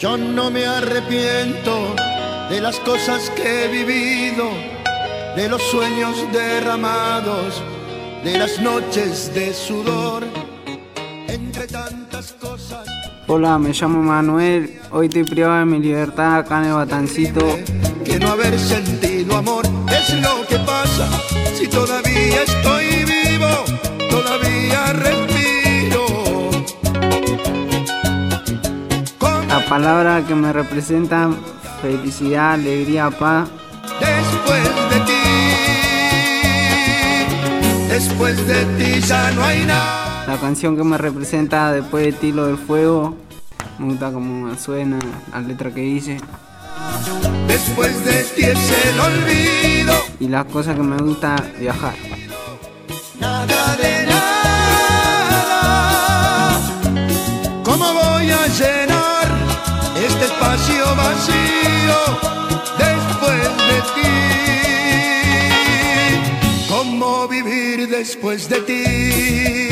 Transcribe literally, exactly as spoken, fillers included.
Yo no me arrepiento de las cosas que he vivido, de los sueños derramados, de las noches de sudor, entre tantas cosas. Hola, me llamo Manuel, hoy estoy privado de mi libertad acá en el Batancito. Que no haber sentido amor es lo que pasa, si todavía estoy vivo, todavía respiro. La palabra que me representa, felicidad, alegría, paz. Después de ti, después de ti ya no hay nada. La canción que me representa, después de ti, lo del fuego. Me gusta como suena, la letra que dice. Después de ti es el olvido. Y las cosas que me gusta, viajar. Nada de nada. ¿Cómo voy a llenar este espacio vacío después de ti? ¿Cómo vivir después de ti?